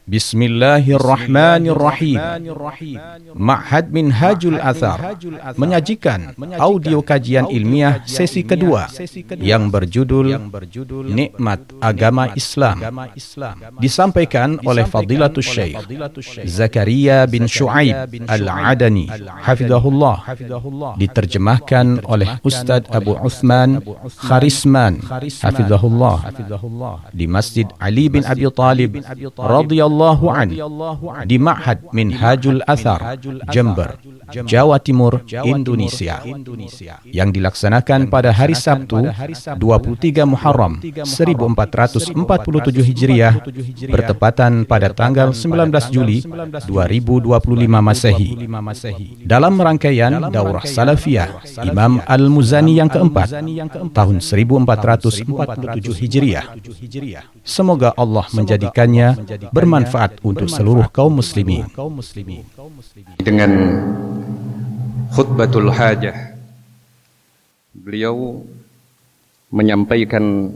Bismillahirrahmanirrahim. Ma'had Minhajul Athar menyajikan audio kajian ilmiah sesi kedua yang berjudul Nikmat Agama Islam, disampaikan oleh Fadilatul Syekh Zakaria bin Syuaib Al-Adani hafizahullah, diterjemahkan oleh Ustadz Abu Uthman Kharisman hafizahullah di Masjid Ali bin Abi Thalib radhiyallahu di Ma'had Minhajul Athar, Jember, Jawa Timur, Indonesia, yang dilaksanakan pada hari Sabtu 23 Muharram 1447 Hijriah bertepatan pada tanggal 19 Juli 2025 Masehi, dalam rangkaian Daurah Salafiyah Imam Al-Muzani yang keempat tahun 1447 Hijriah. Semoga Allah menjadikannya bermanfaat untuk seluruh kaum muslimin. Dengan khutbatul hajah, beliau menyampaikan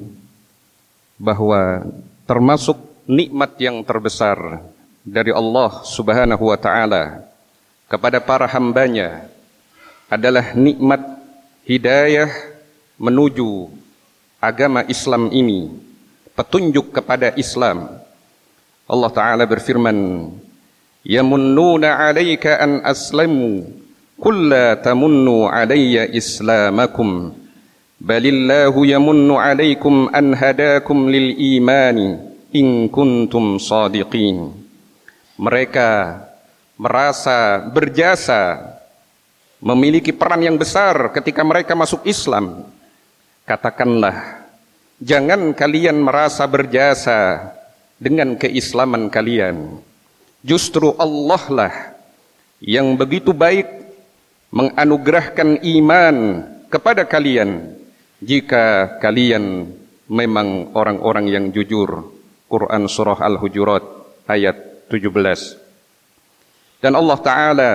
bahwa termasuk nikmat yang terbesar dari Allah Subhanahu wa ta'ala kepada para hambanya adalah nikmat hidayah menuju agama Islam ini, petunjuk kepada Islam. Allah Ta'ala berfirman, yamunnuna 'alaika an aslamu qul la tamunnu 'alayya islamakum balillahu yamunnu 'alaykum an hadakum lil imani in kuntum shadiqin. Mereka merasa berjasa, memiliki peran yang besar ketika mereka masuk Islam. Katakanlah, jangan kalian merasa berjasa dengan keislaman kalian. Justru Allah lah yang begitu baik menganugerahkan iman kepada kalian jika kalian memang orang-orang yang jujur. Quran Surah Al-Hujurat ayat 17. Dan Allah Ta'ala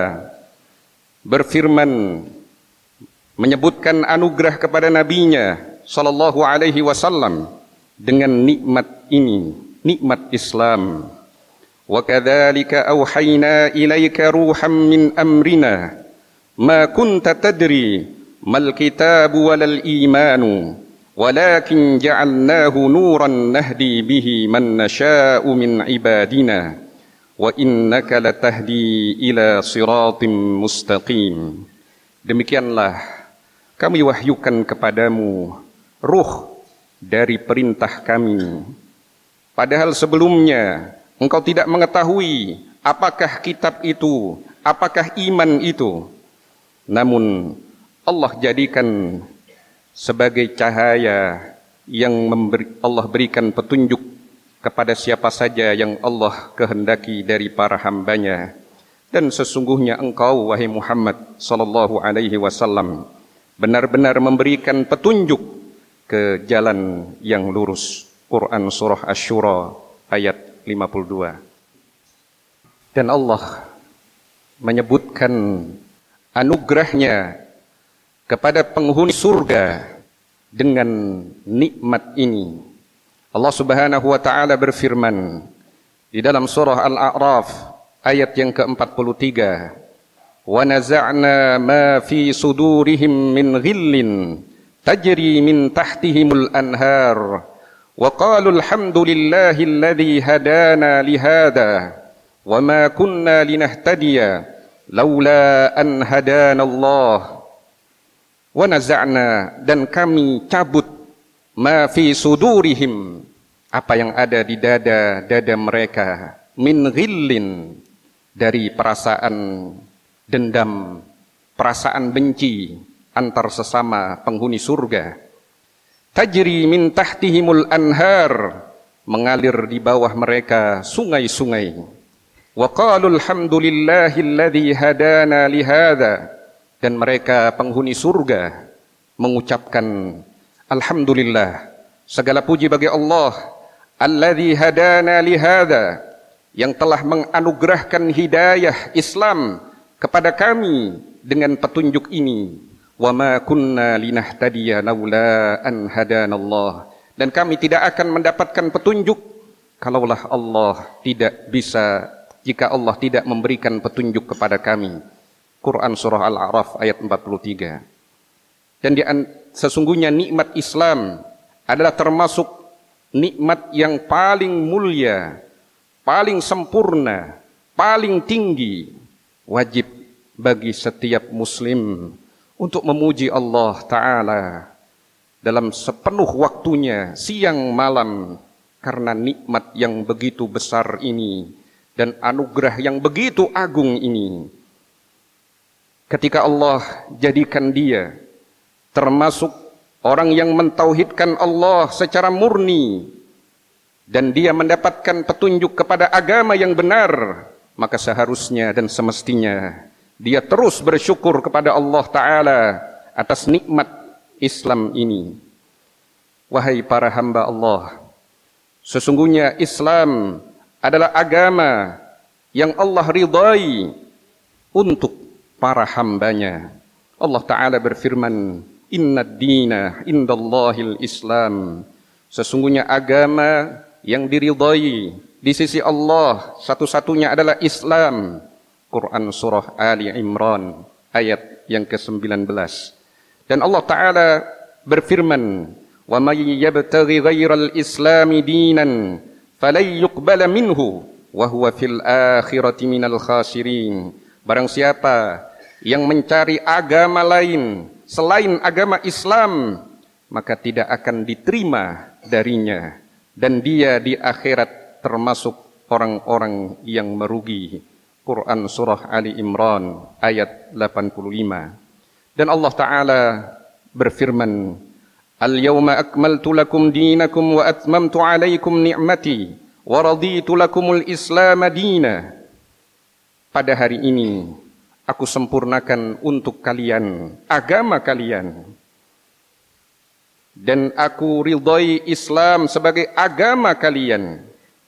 berfirman menyebutkan anugerah kepada nabinya sallallahu alaihi wasallam dengan nikmat ini, nikmat Islam. Wa kadzalika auhayna ilaika ruham min amrina ma kunta tadri mal kitabu walal imanu walakin ja'alnahu nuran nahdi bihi man nasha'u min ibadina wa innaka latahdi ila siratim mustaqim. Demikianlah kami wahyukan kepadamu ruh dari perintah kami. Padahal sebelumnya engkau tidak mengetahui apakah kitab itu, apakah iman itu. Namun Allah jadikan sebagai cahaya yang Allah berikan petunjuk kepada siapa saja yang Allah kehendaki dari para hambanya. Dan sesungguhnya engkau, wahai Muhammad sallallahu alaihi wasallam, benar-benar memberikan petunjuk ke jalan yang lurus. Quran Surah Asy-Syura ayat 52. Dan Allah menyebutkan anugerahnya kepada penghuni surga dengan nikmat ini. Allah Subhanahu wa ta'ala berfirman di dalam surah Al-A'raf ayat yang ke-43, wa naza'na ma fi sudurihim min ghillin tajri min tahtihimul anhar wa qalu alhamdulillahi alladhi hadana lihada wa ma kunna linahtadiya laula an hadana Allah. Wa naza'na, dan kami cabut, ma fi sudurihim, apa yang ada di dada mereka, min ghillin, dari perasaan dendam, perasaan benci antar sesama penghuni surga. Tajri min tahtihimul anhar, mengalir di bawah mereka sungai-sungai. Wa qalu alhamdulillahilladzi hadana lihada, dan mereka penghuni surga mengucapkan alhamdulillah, segala puji bagi Allah, alladzi hadana lihada, yang telah menganugerahkan hidayah Islam kepada kami dengan petunjuk ini. Wa ma kunna linahtadiya laula an hadanallah, dan kami tidak akan mendapatkan petunjuk kalaulah jika Allah tidak memberikan petunjuk kepada kami. Quran surah Al-A'raf ayat 43. Dan sesungguhnya nikmat Islam adalah termasuk nikmat yang paling mulia, paling sempurna, paling tinggi. Wajib bagi setiap muslim untuk memuji Allah Ta'ala dalam sepenuh waktunya, siang malam, karena nikmat yang begitu besar ini dan anugerah yang begitu agung ini. Ketika Allah jadikan dia termasuk orang yang mentauhidkan Allah secara murni dan dia mendapatkan petunjuk kepada agama yang benar, maka seharusnya dan semestinya dia terus bersyukur kepada Allah Ta'ala atas nikmat Islam ini. Wahai para hamba Allah, sesungguhnya Islam adalah agama yang Allah ridai untuk para hambanya. Allah Ta'ala berfirman, Inna ad-dina indallahil Islam. Sesungguhnya agama yang diridai di sisi Allah satu-satunya adalah Islam. Quran surah Ali Imran ayat yang ke-19. Dan Allah Ta'ala berfirman, wa may yabtaghi ghairal islami dinan falan yuqbala minhu wa huwa fil akhirati minal khasirin. Barang siapa yang mencari agama lain selain agama Islam, maka tidak akan diterima darinya dan dia di akhirat termasuk orang-orang yang merugi. Quran surah Ali Imran ayat 85. Dan Allah Ta'ala berfirman, Al-yawma akmaltu lakum dinakum wa atmamtu alaikum ni'mati wa raditu lakumul Islam dina. Pada hari ini aku sempurnakan untuk kalian agama kalian dan aku ridai Islam sebagai agama kalian.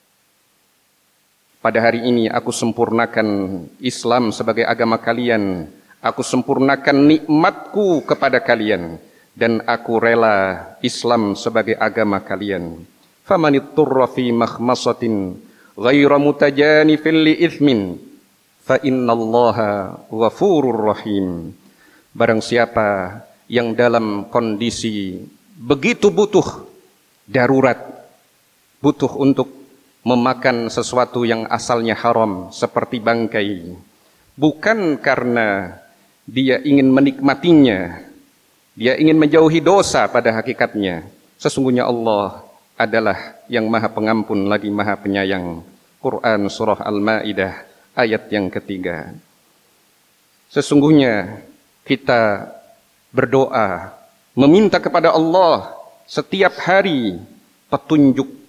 Pada hari ini aku sempurnakan Islam sebagai agama kalian. Aku sempurnakan nikmatku kepada kalian dan aku rela Islam sebagai agama kalian. Famanitturra fi makhmasatin ghaira mutajanifin li ithmin fa innallaha ghafurur rahim. Barang siapa yang dalam kondisi begitu butuh, darurat, butuh untuk memakan sesuatu yang asalnya haram seperti bangkai, bukan karena dia ingin menikmatinya, dia ingin menjauhi dosa pada hakikatnya. Sesungguhnya Allah adalah yang maha pengampun lagi maha penyayang. Quran surah Al-Ma'idah ayat yang ketiga. Sesungguhnya kita berdoa, meminta kepada Allah setiap hari petunjuk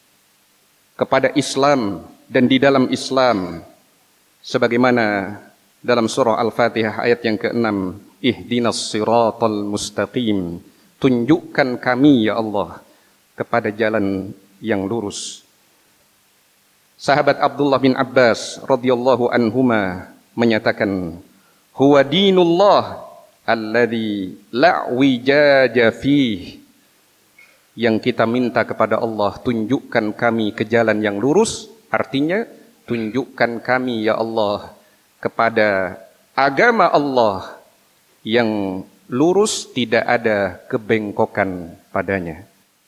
kepada Islam dan di dalam Islam. Sebagaimana dalam surah Al-Fatihah ayat yang ke-6, Ihdinas siratal mustaqim. Tunjukkan kami ya Allah kepada jalan yang lurus. Sahabat Abdullah bin Abbas radhiyallahu anhuma menyatakan, huwa dinullah alladzi la wijaja fihi. Yang kita minta kepada Allah, tunjukkan kami ke jalan yang lurus, artinya tunjukkan kami ya Allah kepada agama Allah yang lurus, tidak ada kebengkokan padanya.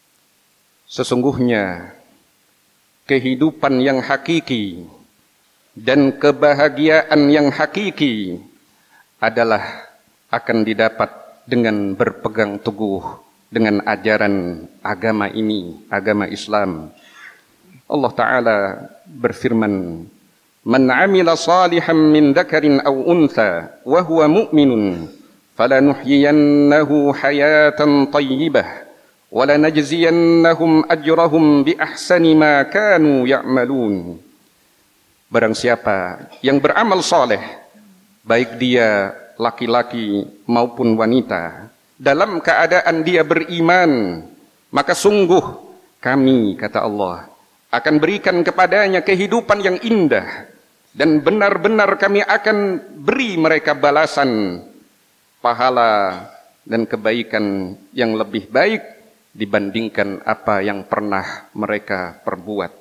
Sesungguhnya kehidupan yang hakiki dan kebahagiaan yang hakiki adalah akan didapat dengan berpegang teguh dengan ajaran agama ini, agama Islam. Allah Ta'ala berfirman, Man amila salihan min dzakarin aw untha wa huwa mu'minun falanuhyiyannahu hayatan thayyibah wa lanajziyannahum ajrahum bi ahsani ma kanu ya'malun. Barang siapa yang beramal saleh, baik dia laki-laki maupun wanita, dalam keadaan dia beriman, maka sungguh kami, kata Allah, akan berikan kepadanya kehidupan yang indah dan benar-benar kami akan beri mereka balasan pahala dan kebaikan yang lebih baik dibandingkan apa yang pernah mereka perbuat.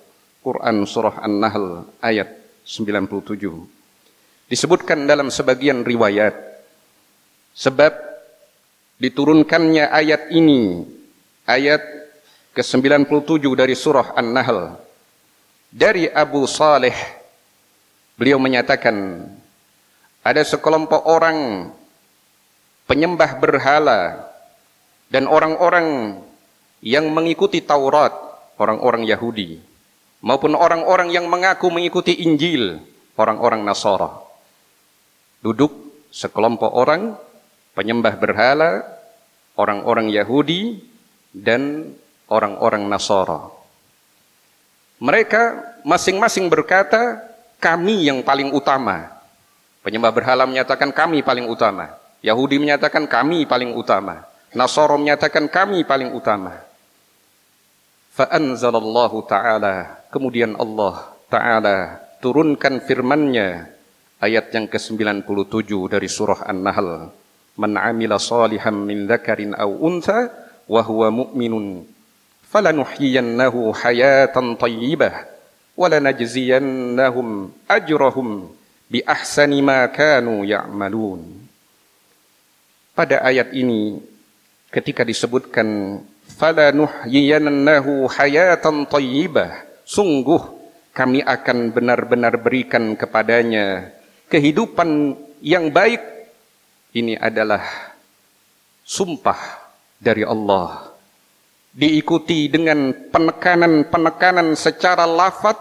Quran surah An-Nahl ayat 97. Disebutkan dalam sebagian riwayat sebab diturunkannya ayat ini, ayat ke-97 dari surah An-Nahl, dari Abu Saleh. Beliau menyatakan ada sekelompok orang penyembah berhala dan orang-orang yang mengikuti Taurat, orang-orang Yahudi, maupun orang-orang yang mengaku mengikuti Injil, orang-orang Nasara. Duduk sekelompok orang penyembah berhala, orang-orang Yahudi dan orang-orang Nasara. Mereka masing-masing berkata, kami yang paling utama. Penyembah berhala menyatakan kami paling utama. Yahudi menyatakan kami paling utama. Nasara menyatakan kami paling utama. Fa'anzalallahu ta'ala, kemudian Allah ta'ala turunkan firman-Nya, ayat yang ke-97 dari surah An-Nahl. Man 'amila shalihan min dzakarin aw untha wa huwa mu'minun falanuhyiyannahu hayatan thayyibah wa lanajziyannahum ajrahum bi ahsani ma kanu ya'malun. Pada ayat ini ketika disebutkan falanuhyiyannahu hayatan thayyibah, sungguh kami akan benar-benar berikan kepadanya kehidupan yang baik. Ini adalah sumpah dari Allah, diikuti dengan penekanan-penekanan secara lafaz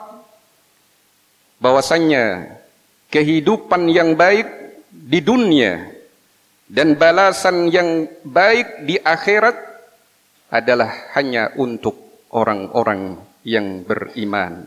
bahwasanya kehidupan yang baik di dunia dan balasan yang baik di akhirat adalah hanya untuk orang-orang yang beriman.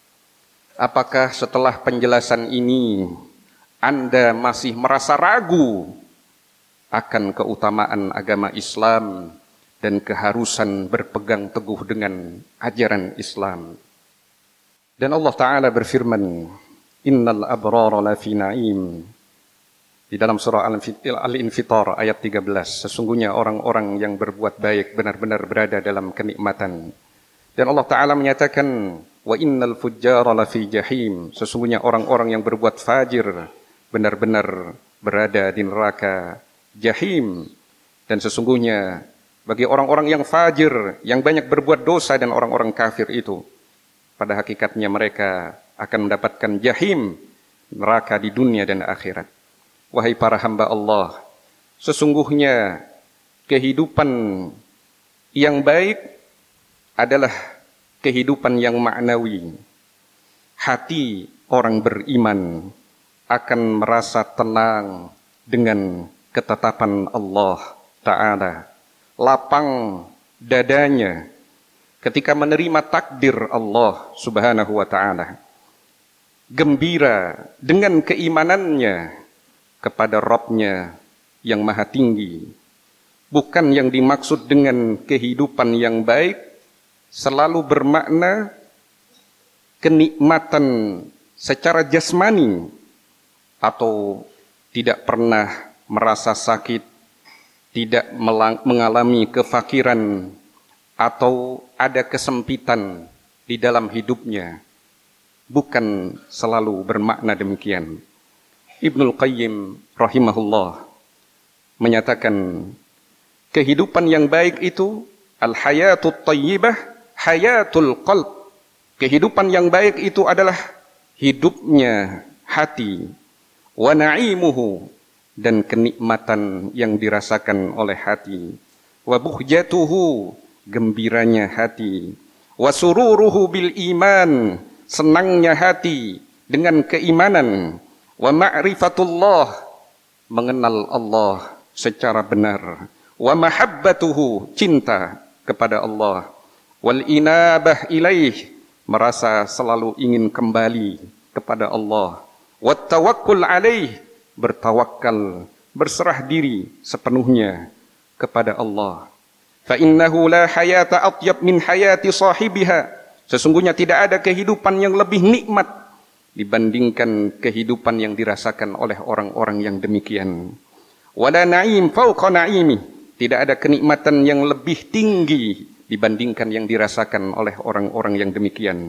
Apakah setelah penjelasan ini Anda masih merasa ragu akan keutamaan agama Islam dan keharusan berpegang teguh dengan ajaran Islam? Dan Allah Ta'ala berfirman, Innal abrara lafi na'im. Di dalam surah Al-Infitar ayat 13, sesungguhnya orang-orang yang berbuat baik benar-benar berada dalam kenikmatan. Dan Allah Ta'ala menyatakan, Wa innal fujjara lafi jahim. Sesungguhnya orang-orang yang berbuat fajir benar-benar berada di neraka jahim. Dan sesungguhnya bagi orang-orang yang fajir, yang banyak berbuat dosa dan orang-orang kafir itu, pada hakikatnya mereka akan mendapatkan jahim, neraka di dunia dan akhirat. Wahai para hamba Allah, sesungguhnya kehidupan yang baik adalah kehidupan yang maknawi. Hati orang beriman akan merasa tenang dengan ketetapan Allah Ta'ala. Lapang dadanya ketika menerima takdir Allah Subhanahu wa Ta'ala. Gembira dengan keimanannya kepada Rabb-Nya yang maha tinggi. Bukan yang dimaksud dengan kehidupan yang baik selalu bermakna kenikmatan secara jasmani atau tidak pernah merasa sakit, tidak mengalami kefakiran atau ada kesempitan di dalam hidupnya. Bukan selalu bermakna demikian. Ibnul Qayyim rahimahullah menyatakan kehidupan yang baik itu al-hayatut thayyibah hayatul qalb. Kehidupan yang baik itu adalah hidupnya hati, wa na'imuhu, dan kenikmatan yang dirasakan oleh hati, wa buhjatuhu, gembiranya hati, wa sururuhu bil iman, senangnya hati dengan keimanan, wa ma'rifatullah, mengenal Allah secara benar, wa mahabbatuhu, cinta kepada Allah, wal inabah ilaih, merasa selalu ingin kembali kepada Allah, wat tawakkul alaih, bertawakal, berserah diri sepenuhnya kepada Allah. Fa innahu la hayata atyab min hayati sahibiha. Sesungguhnya tidak ada kehidupan yang lebih nikmat dibandingkan kehidupan yang dirasakan oleh orang-orang yang demikian. Wala na'im fauqa na'imi. Tidak ada kenikmatan yang lebih tinggi dibandingkan yang dirasakan oleh orang-orang yang demikian.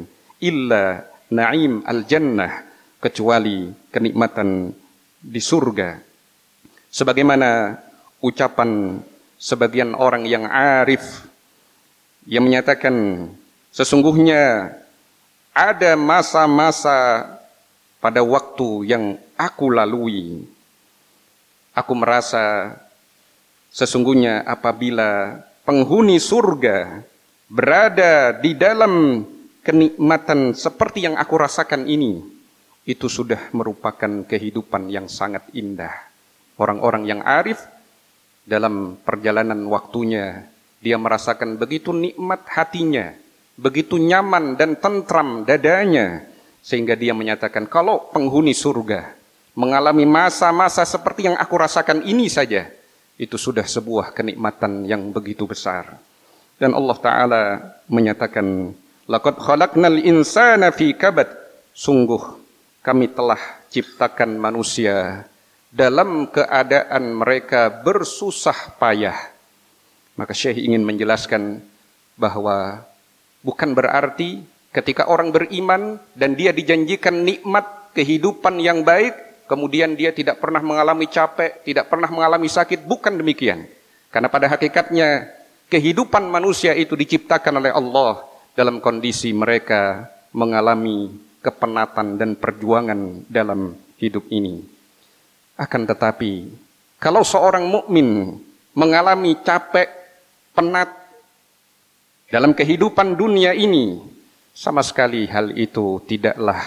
illa na'im al-jannah, kecuali kenikmatan di surga. Sebagaimana ucapan sebagian orang yang arif yang menyatakan, sesungguhnya ada masa-masa pada waktu yang aku lalui, aku merasa sesungguhnya apabila penghuni surga berada di dalam kenikmatan seperti yang aku rasakan ini, itu sudah merupakan kehidupan yang sangat indah. Orang-orang yang arif dalam perjalanan waktunya, dia merasakan begitu nikmat hatinya, begitu nyaman dan tentram dadanya, sehingga dia menyatakan, kalau penghuni surga mengalami masa-masa seperti yang aku rasakan ini saja, itu sudah sebuah kenikmatan yang begitu besar. Dan Allah Ta'ala menyatakan, laqad khalaqnal insana fi kabad, sungguh kami telah ciptakan manusia dalam keadaan mereka bersusah payah. Maka Syekh ingin menjelaskan bahwa bukan berarti ketika orang beriman dan dia dijanjikan nikmat kehidupan yang baik, kemudian dia tidak pernah mengalami capek, tidak pernah mengalami sakit. Bukan demikian. Karena pada hakikatnya kehidupan manusia itu diciptakan oleh Allah dalam kondisi mereka mengalami kepenatan dan perjuangan dalam hidup ini. Akan tetapi, kalau seorang mukmin mengalami capek, penat dalam kehidupan dunia ini, sama sekali hal itu tidaklah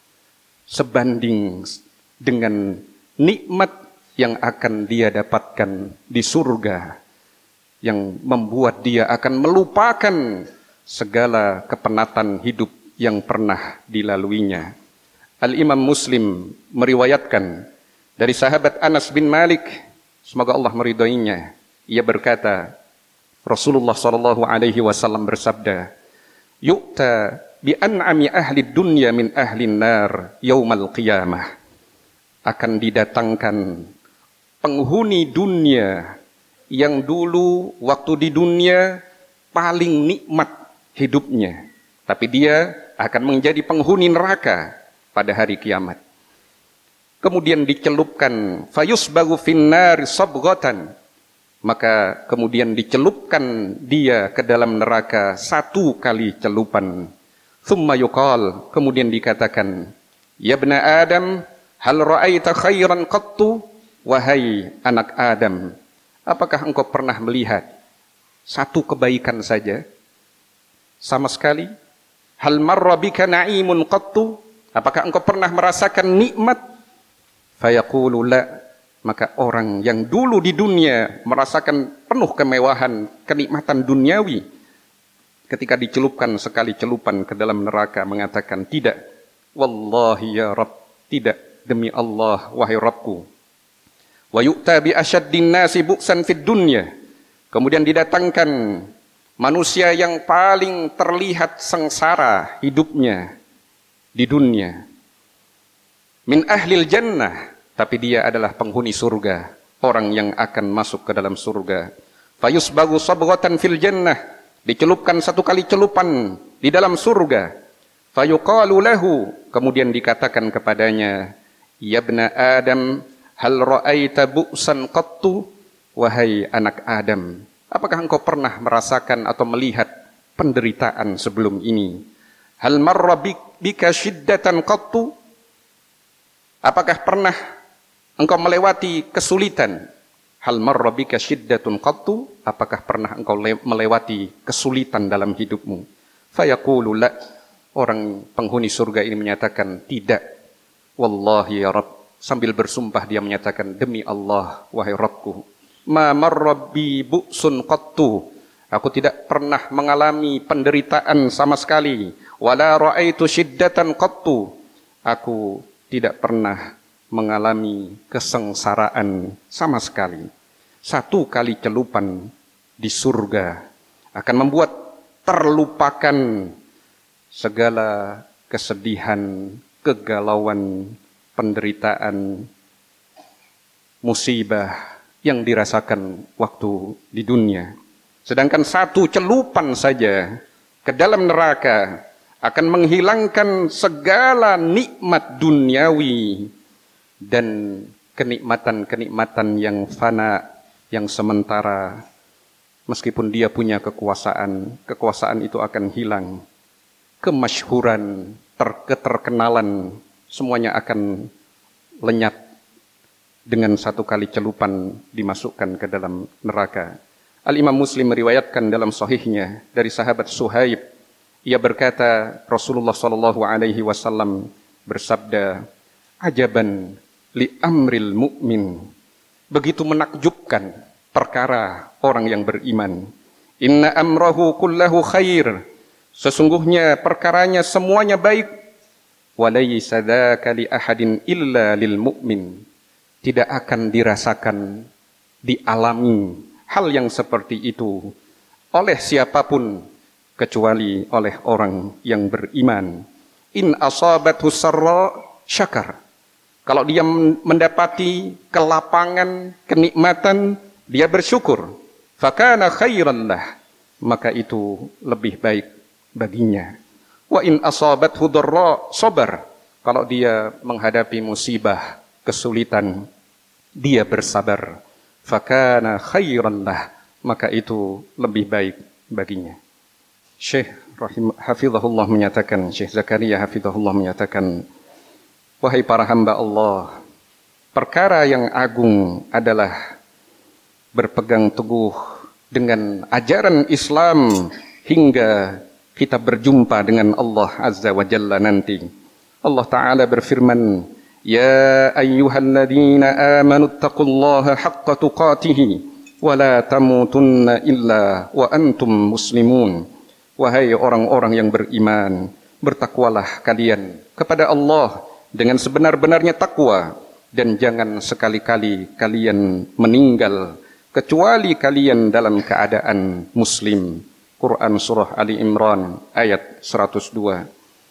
sebanding dengan nikmat yang akan dia dapatkan di surga, yang membuat dia akan melupakan segala kepenatan hidup yang pernah dilaluinya. Al-Imam Muslim meriwayatkan dari sahabat Anas bin Malik, semoga Allah meridainya, ia berkata, Rasulullah SAW bersabda, yu'ta bi an'ami ahli dunya min ahli nar yaumal qiyamah. Akan didatangkan penghuni dunia yang dulu waktu di dunia paling nikmat hidupnya, tapi dia akan menjadi penghuni neraka pada hari kiamat. Kemudian dicelupkan fayusbagu finnar sabghatan, maka kemudian dicelupkan dia ke dalam neraka 1 kali celupan. Thumma yuqal, kemudian dikatakan, ya ibna Adam, hal ra'aita khairan qattu, wahai anak Adam, apakah engkau pernah melihat satu kebaikan saja sama sekali? Hal marra bika na'imun qattu, apakah engkau pernah merasakan nikmat? Fayaqulu la, maka orang yang dulu di dunia merasakan penuh kemewahan, kenikmatan duniawi, ketika dicelupkan sekali celupan ke dalam neraka mengatakan, tidak, wallahi ya Rabb, tidak, demi Allah wahai Rabbku. Wa yu'ta bi asyaddin nasi bu'san fid dunya, kemudian didatangkan manusia yang paling terlihat sengsara hidupnya di dunia, min ahlil jannah, tapi dia adalah penghuni surga, orang yang akan masuk ke dalam surga. Fayusbagu sabghatan fil jannah, dicelupkan 1 kali celupan di dalam surga. Fayuqalu lahu, kemudian dikatakan kepadanya, ya ibna Adam, hal ra'aita bu'san qattu, wahai anak Adam, apakah engkau pernah merasakan atau melihat penderitaan sebelum ini? Hal marra bika syiddatan qattu, apakah pernah engkau melewati kesulitan? Hal marra bika syiddatun qattu, apakah pernah engkau melewati kesulitan dalam hidupmu? Fayaqulu la, orang penghuni surga ini menyatakan tidak. Wallahi ya Rabb, sambil bersumpah dia menyatakan, demi Allah wahai Rabbku, ma marra bi bu'sun qattu, aku tidak pernah mengalami penderitaan sama sekali. Wala ra'aitu syiddatan qattu, aku tidak pernah mengalami kesengsaraan sama sekali. 1 kali celupan di surga akan membuat terlupakan segala kesedihan, kegalauan, penderitaan, musibah yang dirasakan waktu di dunia. Sedangkan 1 celupan saja ke dalam neraka akan menghilangkan segala nikmat duniawi dan kenikmatan-kenikmatan yang fana, yang sementara. Meskipun dia punya kekuasaan itu akan hilang. Kemasyhuran, keterkenalan, semuanya akan lenyap dengan satu kali celupan dimasukkan ke dalam neraka. Al-Imam Muslim meriwayatkan dalam sahihnya dari sahabat Suhaib, ia berkata, Rasulullah SAW bersabda, ajaban li amril mu'min, begitu menakjubkan perkara orang yang beriman. Inna amrahu kullahu khair, sesungguhnya perkaranya semuanya baik. Walaysa dzaka li ahadin illa lil mu'min, tidak akan dirasakan, dialami hal yang seperti itu oleh siapapun kecuali oleh orang yang beriman. In asabathu sarra syakar, kalau dia mendapati kelapangan, kenikmatan, dia bersyukur. Fakana khairan lah, maka itu lebih baik baginya. Wa in asabathu dharra sabar, kalau dia menghadapi musibah, kesulitan, dia bersabar. Fakana khairan lah, maka itu lebih baik baginya. Syekh hafizahullah menyatakan, Syekh Zakaria hafizahullah menyatakan, wahai para hamba Allah, perkara yang agung adalah berpegang teguh dengan ajaran Islam hingga kita berjumpa dengan Allah Azza wa Jalla nanti. Allah Ta'ala berfirman, ya ayyuhalladzina amanu taqullaha haqqa tuqatihi wa la tamutunna illa wa antum muslimun. Wahai orang-orang yang beriman, bertakwalah kalian kepada Allah dengan sebenar-benarnya takwa, dan jangan sekali-kali kalian meninggal kecuali kalian dalam keadaan muslim. Quran surah Ali Imran ayat 102.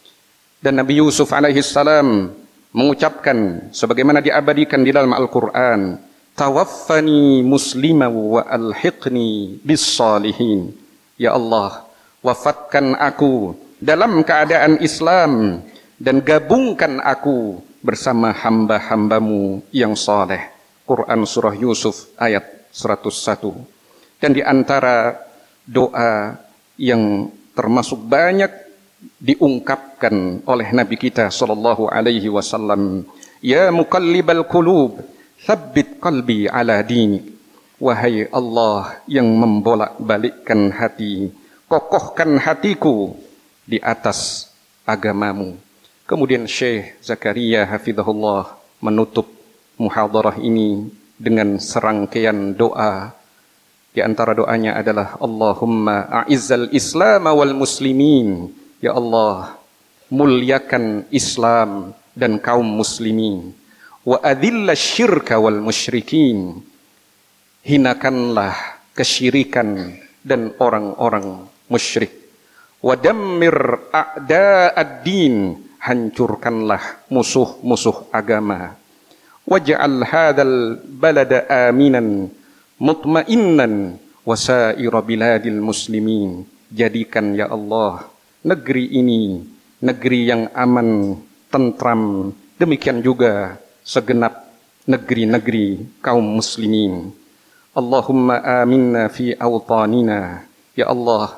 Dan Nabi Yusuf alaihi salam mengucapkan sebagaimana diabadikan di dalam Al-Quran, tawaffani musliman wa alhiqni bis salihin. Ya Allah, wafatkan aku dalam keadaan Islam dan gabungkan aku bersama hamba-hambamu yang saleh. Quran surah Yusuf ayat 101. Dan di antara doa yang termasuk banyak diungkapkan oleh Nabi kita sallallahu alaihi wasallam, ya muqallibal qulub, tsabbit qalbi ala dinik. Wahai Allah yang membolak-balikkan hati, kokohkan hatiku di atas agamamu. Kemudian Syekh Zakaria hafizahullah menutup muhadarah ini dengan serangkaian doa. Di antara doanya adalah Allahumma a'izzal Islam wal muslimin. Ya Allah, muliakan Islam dan kaum muslimin. Wa adhillash syirka wal musyrikin. Hinakanlah kesyirikan dan orang-orang musyrik. Wa dammir a'da'ad-din, hancurkanlah musuh-musuh agama. Waj'al hadzal balada aminan mutmainnan wa sa'ira biladil muslimin. Jadikan ya Allah negeri ini negeri yang aman, tentram, demikian juga segenap negeri-negeri kaum muslimin. Allahumma aminna fi awtanina. Ya Allah,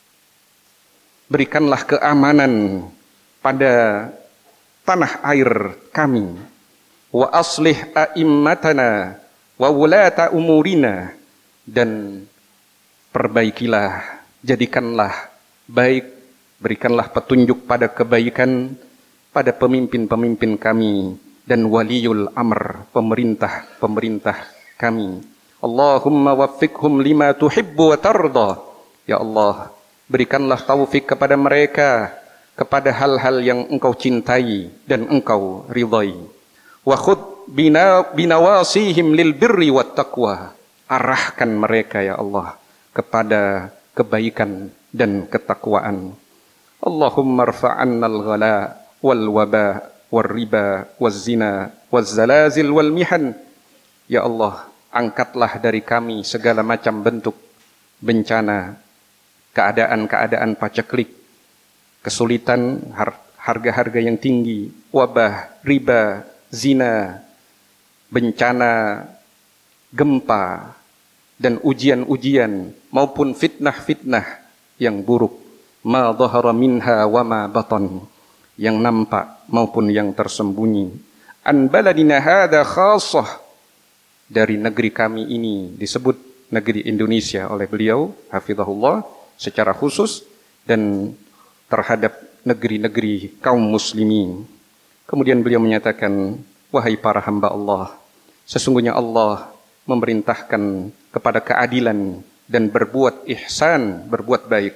berikanlah keamanan pada tanah air kami. Wa aslih a'immatana wa wulata umurina, dan perbaikilah, jadikanlah baik, berikanlah petunjuk pada kebaikan pada pemimpin-pemimpin kami dan waliul amr, pemerintah-pemerintah kami. Allahumma waffiqhum lima tuhibbu wa tarda. Ya Allah, berikanlah taufik kepada mereka kepada hal-hal yang Engkau cintai dan Engkau ridai. Wa khudh binawasihim lil birri wat taqwa. Arahkan mereka ya Allah kepada kebaikan dan ketakwaan. Allahumma rfa'annal ghala wal waba wal riba waz zina waz zalazil wal mihan. Ya Allah, angkatlah dari kami segala macam bentuk bencana, keadaan-keadaan paceklik, kesulitan, harga-harga yang tinggi, wabah, riba, zina, bencana, gempa, dan ujian-ujian maupun fitnah-fitnah yang buruk, ma dhahara minha wa ma batan, yang nampak maupun yang tersembunyi. An baladina hadza khassah, dari negeri kami ini disebut negeri Indonesia oleh beliau hafizahullah secara khusus, dan terhadap negeri-negeri kaum muslimin. Kemudian beliau menyatakan, wahai para hamba Allah, sesungguhnya Allah memerintahkan kepada keadilan dan berbuat ihsan, berbuat baik.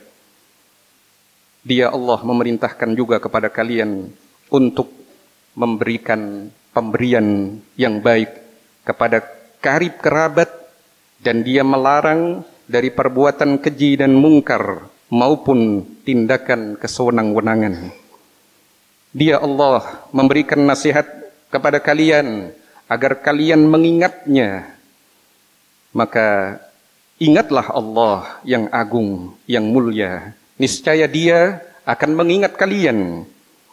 Dia Allah memerintahkan juga kepada kalian untuk memberikan pemberian yang baik kepada karib kerabat, dan dia melarang dari perbuatan keji dan mungkar maupun tindakan kesewenang-wenangan. Dia Allah memberikan nasihat kepada kalian agar kalian mengingatnya. Maka ingatlah Allah yang agung, yang mulia. Niscaya Dia akan mengingat kalian.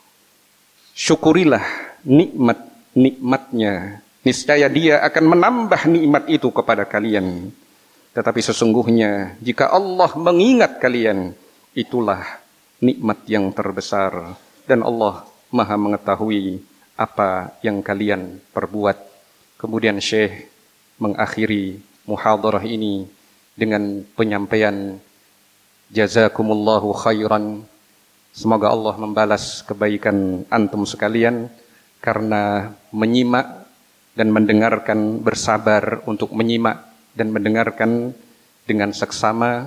Syukurilah nikmat-nikmatnya. Niscaya Dia akan menambah nikmat itu kepada kalian. Tetapi sesungguhnya jika Allah mengingat kalian, itulah nikmat yang terbesar. Dan Allah Maha mengetahui apa yang kalian perbuat. Kemudian Syekh mengakhiri muhadarah ini dengan penyampaian jazakumullahu khairan. Semoga Allah membalas kebaikan antum sekalian karena menyimak dan mendengarkan, bersabar untuk menyimak dan mendengarkan dengan seksama.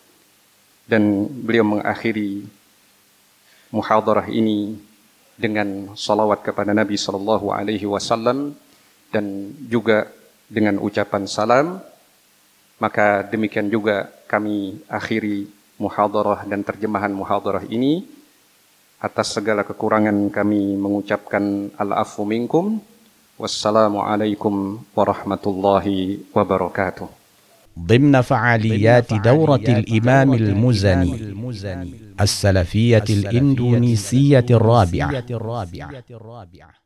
Dan beliau mengakhiri muhadarah ini dengan salawat kepada Nabi sallallahu alaihi wasallam dan juga dengan ucapan salam. Maka demikian juga kami akhiri muhadarah dan terjemahan muhadarah ini. Atas segala kekurangan kami mengucapkan al-afu minkum. Wassalamualaikum warahmatullahi wabarakatuh. ضمن فعاليات دورة الإمام المزني السلفية الإندونيسية الرابعة